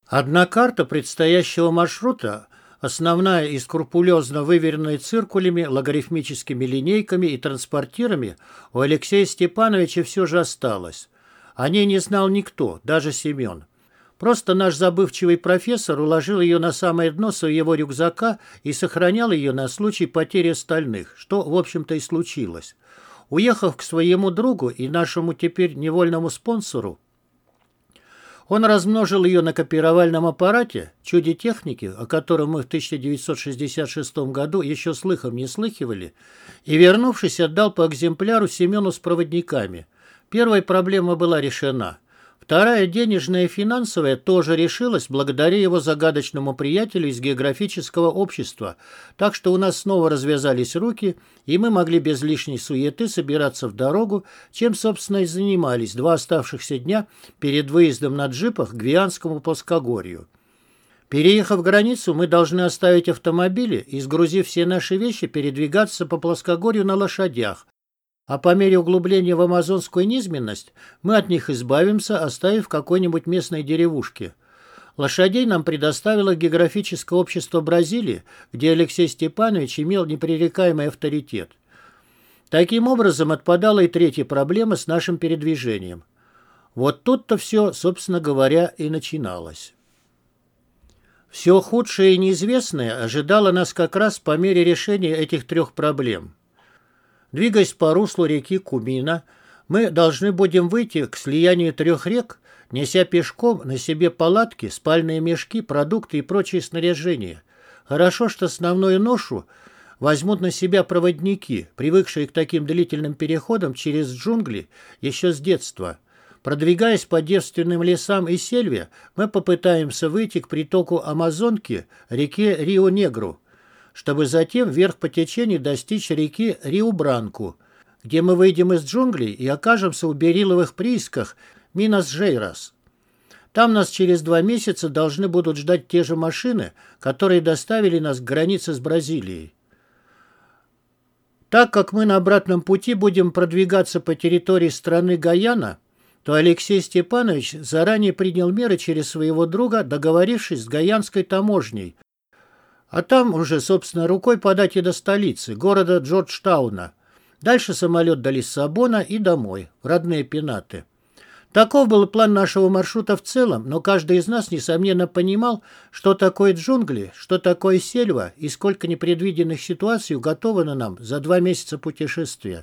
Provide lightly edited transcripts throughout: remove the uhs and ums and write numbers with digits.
Одна карта предстоящего маршрута, основная и скрупулезно выверенная циркулями, логарифмическими линейками и транспортирами, у Алексея Степановича все же осталась. О ней не знал никто, даже Семен. Просто наш забывчивый профессор уложил ее на самое дно своего рюкзака и сохранял ее на случай потери остальных, что, в общем-то, и случилось. Уехав к своему другу и нашему теперь невольному спонсору, он размножил ее на копировальном аппарате, чуде техники, о котором мы в 1966 году еще слыхом не слыхивали, и, вернувшись, отдал по экземпляру Семену с проводниками. Первая проблема была решена. Вторая, денежная и финансовая, тоже решилась благодаря его загадочному приятелю из географического общества, так что у нас снова развязались руки, и мы могли без лишней суеты собираться в дорогу, чем, собственно, и занимались 2 оставшихся дня перед выездом на джипах к Гвианскому плоскогорью. Переехав границу, мы должны оставить автомобили и, сгрузив все наши вещи, передвигаться по плоскогорью на лошадях, а по мере углубления в амазонскую низменность мы от них избавимся, оставив в какой-нибудь местной деревушке. Лошадей нам предоставило географическое общество Бразилии, где Алексей Степанович имел непререкаемый авторитет. Таким образом, отпадала и третья проблема с нашим передвижением. Вот тут-то все, собственно говоря, и начиналось. Все худшее и неизвестное ожидало нас как раз по мере решения этих 3 проблем. Двигаясь по руслу реки Кумина, мы должны будем выйти к слиянию 3 рек, неся пешком на себе палатки, спальные мешки, продукты и прочее снаряжение. Хорошо, что основную ношу возьмут на себя проводники, привыкшие к таким длительным переходам через джунгли еще с детства. Продвигаясь по девственным лесам и сельве, мы попытаемся выйти к притоку Амазонки, реке Рио-Негру, чтобы затем вверх по течению достичь реки Риу-Бранку, где мы выйдем из джунглей и окажемся у берилловых приисках Минас-Жейрас. Там нас через 2 месяца должны будут ждать те же машины, которые доставили нас к границе с Бразилией. Так как мы на обратном пути будем продвигаться по территории страны Гайана, то Алексей Степанович заранее принял меры через своего друга, договорившись с гайанской таможней, а там уже, собственно, рукой подать и до столицы, города Джорджтауна. Дальше самолет до Лиссабона и домой, в родные Пенаты. Таков был план нашего маршрута в целом, но каждый из нас, несомненно, понимал, что такое джунгли, что такое сельва и сколько непредвиденных ситуаций уготовано нам за 2 месяца путешествия.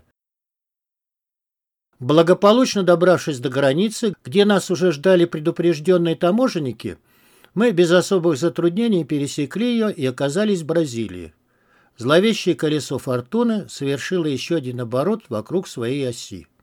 Благополучно добравшись до границы, где нас уже ждали предупрежденные таможенники, мы без особых затруднений пересекли ее и оказались в Бразилии. Зловещее колесо фортуны совершило еще один оборот вокруг своей оси.